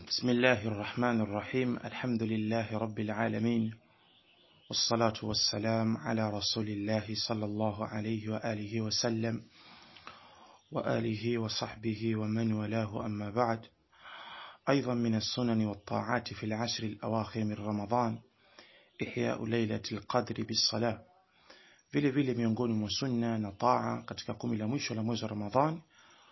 بسم الله الرحمن الرحيم. الحمد لله رب العالمين، والصلاة والسلام على رسول الله صلى الله عليه وآله وسلم وآله وصحبه ومن والاه، أما بعد. أيضا من السنن والطاعات في العشر الأواخر من رمضان إحياء ليلة القدر بالصلاة. vile vile miongoni mwa sunna na taa katika 10 la mwisho la mwezi wa Ramadhan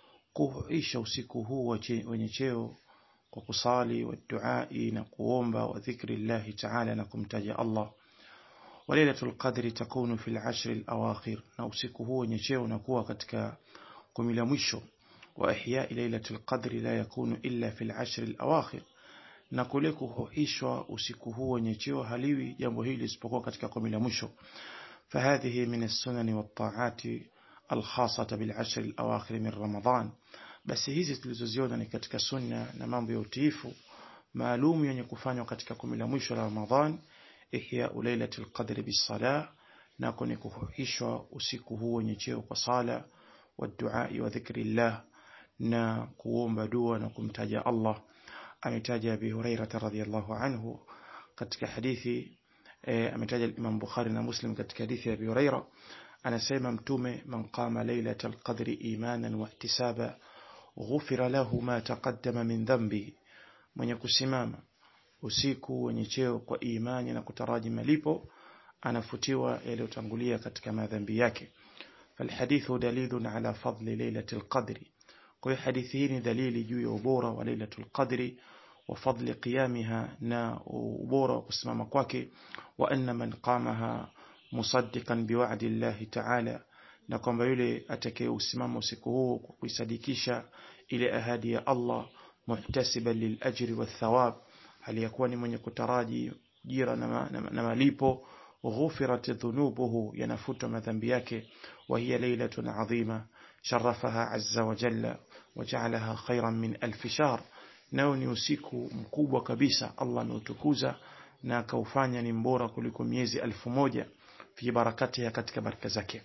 kuisha usiku huu wenye cheo kwa kusali wa duai na kuomba wa dhikri Allah ta'ala na kumtaja Allah. Wa lailatul qadri takunu fil ashr al awakhir, na usiku huu wenye cheo unakuwa katika 10 la mwisho. Wa ihya lailatul qadri la yakunu illa fil ashr al awakhir, na kule kuhuishwa usiku huu wenye cheo haliwi jambo hili isipokuwa katika 10 la mwisho. فهذه من السنن والطاعات الخاصة بالعشر الأواخر من رمضان. basi hizi tulizoziona ni katika sunna na mambo ya utiifu maalum yenye kufanywa katika 10 la mwisho la Ramadhan. Ihya lailatul qadri bis-salah, na kuhuishwa usiku huu wenye cheo kwa sala wa duai wa dhikrillah na kuomba dua na kumtaja Allah. Ametaja Abi Hurairah radhiyallahu anhu katika hadithi, ametaja Imam Bukhari na Muslim katika hadithi ya Abi Hurairah, anasema mtume, man qama lailatul qadri imanan wa ihtisaba ghufira lahu ma taqaddama min dhanbi, mwenye kusimama usiku wenye cheo kwa imani na kutaraji malipo anafutiwa yaliyotangulia katika madhambi yake. Falhadithu dalilun ala fadli lailatul qadri, kwa hadithi hii ni dalili juu ya ubora wa lailatul qadri wa fadli qiyamiha, na ubora wa kusimama kwake. Wa anna man qamaha musaddiqan biwa'di Allah ta'ala, na kwamba yule atakayeusimama usiku huu kwa kuisadikisha ile ahadi ya Allah, muhtasiban lil ajri wath thawab, aliyakuwa ni mwenye kutaraji jira na malipo, ghufirat dhunubuhu, yanafuta madhambi yake. Wa hiya lailatun adhima sharafaha azza wa jalla wa ja'alaha khayran min alf shahr, nao ni usiku mkubwa kabisa Allah ameutukuza na akaufanya ni mbora kuliko miezi 1000 fi barakatiha, katika baraka zake.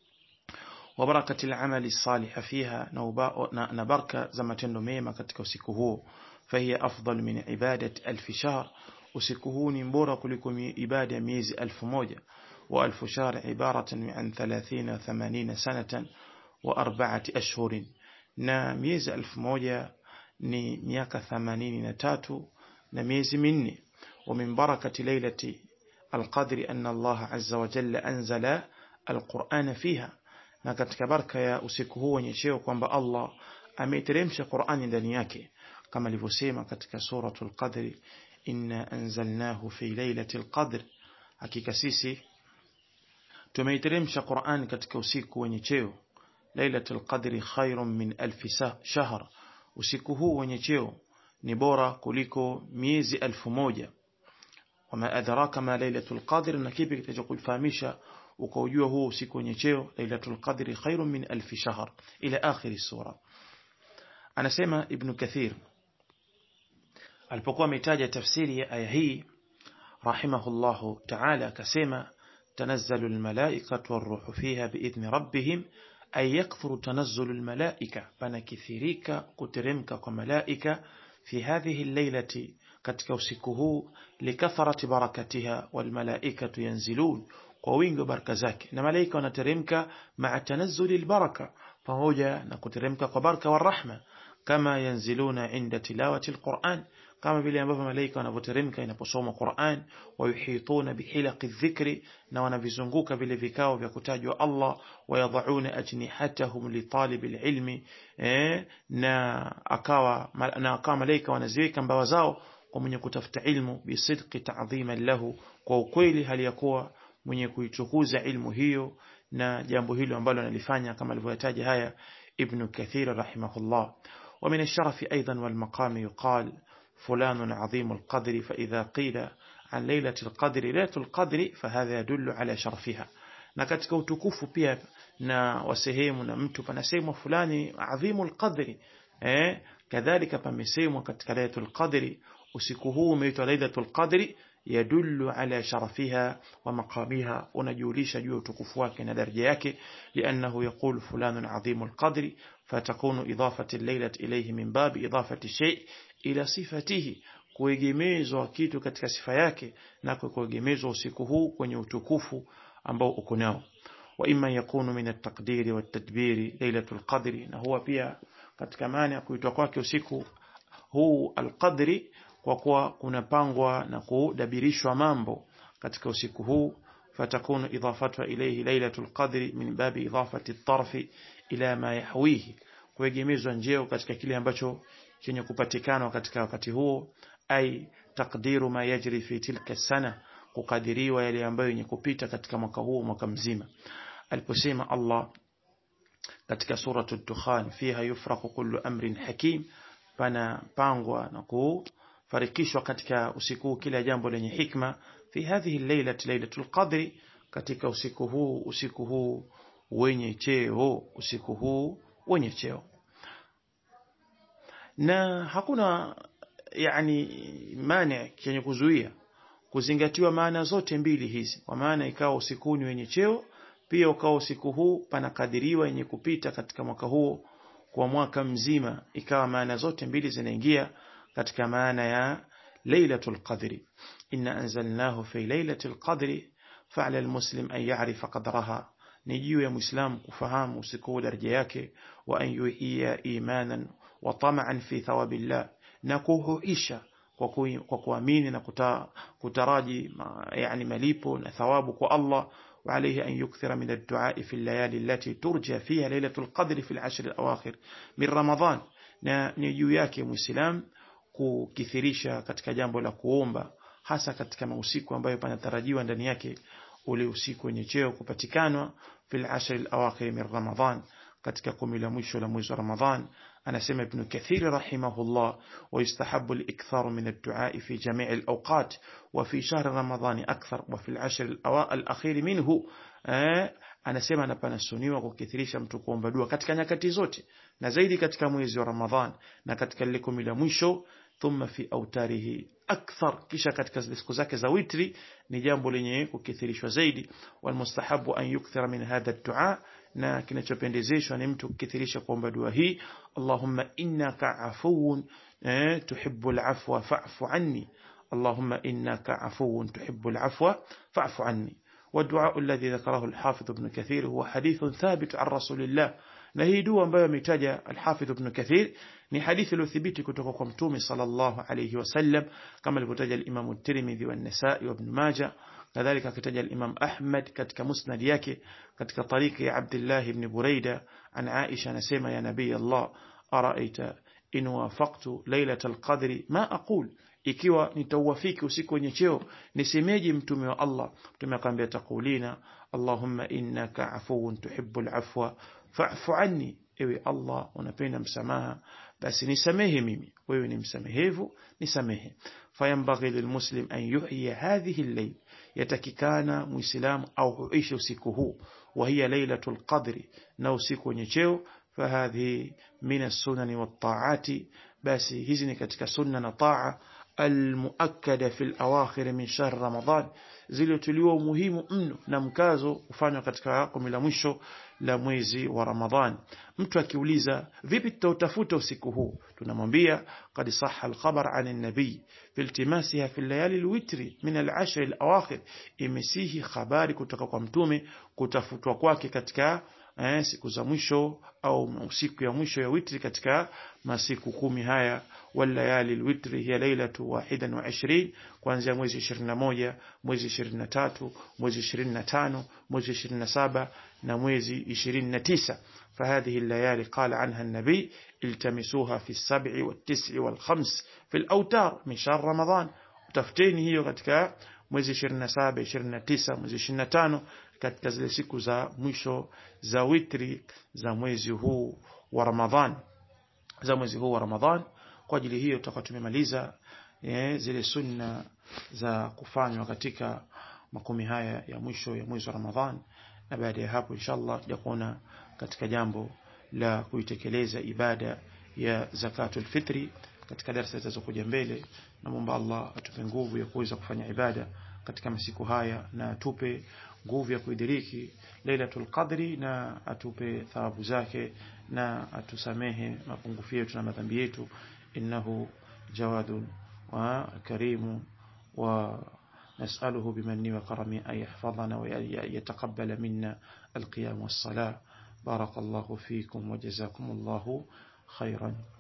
Wa barakati al-amali salih fiha, na baraka za matendo mema katika usiku huo. Fahiya afdal min ibadati 1000 shahr, usiku huu ni mbora kuliko ibada ya miezi 1000. Wa 1000 shahr ibaratan an 30 80 sanatan wa 4 ashhurin, na miezi 1000 ni miaka 83 na miezi 4. Wa min barakati lailati al-qadri anna Allah azza wa jalla anzala al-Qur'ana fiha, na katika baraka ya usiku huu wenye cheo kwamba Allah ameteremsha Qur'ani ndani yake, kama alivyosema katika suratul Qadr, inna anzalnahu fi lailatul qadr, hakika sisi tumeiteremsha Qur'ani katika usiku wenye cheo. Lailatul qadri khairun min 1000 shahr, usiku huu wenye cheo ni bora kuliko miezi 1000. Wama adraka ma lailatul qadr, na kipi kitakachokufahamisha ukaujua huu usiku wenye cheo? Lailatul qadri khairun min 1000 shahr, ila akhir sura. Anasema Ibn Kathir alipokuwa ametaja tafsiri ya aya hii rahimahullahu ta'ala, akasema tanazzalu almalaikatu waruhu fiha biidhni rabbihim, ay yakthuru tanazzalu almalaika, panakithirika kuteremka kwa malaika fi hadhihi al-lailati, katika usiku huu, likathrati barakatiha, walmalaikatu yanzilun, kwa wingi wa baraka zake, na malaika wanateremka ma'a tanazzuli albaraka, pamoja na kuteremka kwa baraka wa rahma, kama yanziluna inda tilawati alquran, kama vile ambavyo malaika wanavyoteremka inaposoma Qur'an. Wa yuhituna bihilaqi dhikri, na wanavizunguka vile vikao vya kutajwa Allah. Wa yadhauna ajnihatahum li talibil ilmi, na akawa malaika wanaziweka mbawa zao kwa mwenye kutafuta ilmu, bisidqi ta'dhiman lahu, kwa ukweli hali ya kuwa mwenye kuitukuza ilmu hiyo na jambo hilo ambalo analifanya, kama alivyotaja haya Ibn Kathir rahimahullah. Wa min ash-sharafi aidan wal maqami yuqal فلان عظيم القدر، فإذا قيل عن ليلة القدر ليلة القدر فهذا يدل على شرفها. na katika utukufu pia na wasehemu na mtu panasemwa fulani adhimul qadri, kadhalika pamesemwa katika lailatul qadri, usiku huu umeitwa lailatul qadri, yadullu ala sharafiha wa maqamiha, unajulisha juu utukufu wake na daraja yake. Liannahu yaqulu fulanun adhimul qadri, fatakunu idafati al-lailati ilayhi min bab idafati shay ila sifatihi, kuegemezwa kitu katika sifa yake, na kuegemezwa usiku huu kwenye utukufu ambao uko nao. Wa imma yakunu min at-taqdiri wat-tadbiri lailatul qadri, na huwa pia katika maana ya kuitwa kwake usiku huu al-qadri, kwa kuwa kunapangwa na kudabirishwa mambo katika usiku huu. Fatakunu idafatu ilayhi lailatul qadri min babi idafati at-tarfi ila ma yahwihi, kuegemezwa njeo katika kile ambacho chenye kupatikana katika wakati huo. Ai taqdiru ma yajri fi tilka sana, kukadiriwa yale ambayo yenye kupita katika mwaka huo, mwaka mzima. Aliposema Allah katika suratu ad-Dukhan, fiha yufraqu kullu amrin hakim, pana pangwa na kufarikishwa katika usiku kila jambo lenye hikma. Fi hadhihi al-lailati lailatul qadri, katika usiku huu wenye cheo, usiku huu wenye cheo. Na hakuna mane chenye kuzuia kuzingatiwa maana zote mbili hizi, kwa maana ikawa usiku ni wenye cheo, pia ukawa usiku huu panakadiriwa yenye kupita katika mwaka huo kwa mwaka mzima, ikawa maana zote mbili zinaingia katika maana ya lailatul qadri. Inna anzalnahu fi lailatul qadri fa'ala almuslim an ya'rifa qadraha, ni juu ya muislamu kufahamu usiku daraja yake, wa an yuhiya imanan wa tama'an fi thawabillah, na kuhuisha kwa kuamini na kutaraji malipo na thawabu kwa Allah. وعليه أن يكثر من الدعاء في الليالي التي ترجى فيها ليلة القدر في العشر الأواخر من رمضان, na ni juu yake muislam kukithirisha katika jambo la kuomba, hasa katika mausiku ambayo panatarajiwa ndani yake ule usiku wenye cheo kupatikanwa fil ashr al-awakhir min Ramadan, katika 10 la mwisho la mwezi wa Ramadhan. Anasema Ibn Kathir rahimahullah, wa yustahabbu al-iktharu min ad-du'a fi jami' al-awqat wa fi shahr Ramadan akthar wa fi al-ashr al-akhir minhu. Anasema anapanasuniwa kukithirisha mtu kuomba dua katika nyakati zote, na zaidi katika mwezi wa Ramadhan na katika ile 10 la mwisho. Thumma fi autarihi akthar, kisha katika siku zake za witri ni jambo lenye kukithirishwa zaidi. Wal mustahabu an yukthira min hadha ad-du'a, na kinachopendezeshwa ni mtu kukithirisha kuomba dua hii: Allahumma innaka afuwun tuhibbul afwa fa'fu anni, Allahumma innaka afuwun tuhibbul afwa fa'fu anni. والدعاء الذي ذكره الحافظ ابن كثير هو حديث ثابت عن رسول الله, na hii dua ambayo ametaja al-Hafidh Ibn Kathir ni hadithi iliyothibiti kutoka kwa Mtume sallallahu alayhi wasallam, kama alivyotaja al-Imam at-Tirmidhi wa an-Nasa'i wa Ibn Majah, kadhalika akitaja al-Imam Ahmad katika musnad yake katika tariki ya Abdullah ibn Buraida an Aisha, anasema: ya Nabii Allah, araaita in wafaqtu lailatal qadri ma aqul, ikiwa nitawafiki usiku wenye cheo nisemeje mtume wa Allah? Mtume akamwambia: taqulina Allahumma innaka afuwun tuhibbul afwa fa'fu anni, ewe Allah unapenda msamaha basi nisamehe mimi, wewe ni msamehevu nisamehe. Fayambaghi lilmuslim an yuhyiya hadhihi al-layl, yatakikana muislamu au huisha usiku huu, wa hiya lailatul qadri, na usiku wenye cheo. Fahadhi min as-sunani wat-ta'ati, basi hizi ni katika sunna na taa المؤكدة في الأواخر من شهر رمضان, zilizotuliwa umuhimu mno na mkazo kufanywa katika 10 la mwisho la mwezi wa Ramadhan. Mtu akiuliza vipi tutautafuta usiku huu, tunamwambia qad sahha al-khabar 'an an-nabi fi iltimasiha fi al-layali al-witri min al-ashr al-awakhir, imesihi habari kutoka kwa mtume kutafutwa kwake katika siku za mwisho au siku ya mwisho ya witri katika masiku 10 haya. Walayali alwitri hiya lailatu 21, kuanzia mwezi 21, mwezi 23, mwezi 25, mwezi 27 na mwezi 29. فهذه الليالي قال عنها النبي التمسوها في 7 و9 و5 في الأوتار من شهر رمضان, utafuteni hiyo katika mwezi 27, 29, mwezi 25, katika zile siku za mwisho za witri za mwezi huu wa Ramadhan, Kwa ajili hiyo tutakuwa tumemaliza zile sunna za kufanywa katika 10 haya ya mwisho ya mwezi wa Ramadhan, na baada ya hapo inshallah tutakuona katika jambo la kuitekeleza ibada ya zakatul fitri katika darasa zitazokuja mbele. Naomba Allah atupe nguvu ya kuweza kufanya ibada katika masiku haya, na atupe nguvu ya kuidiriki Lailatul Qadri, na atupe thawabu zake, na atusamehe mapungufu yetu na madhambi yetu. Innahu جواد وكريم، ونسأله بمنه وكرمه أن يحفظنا ويتقبل منا القيام والصلاة. بارك الله فيكم وجزاكم الله خيرا.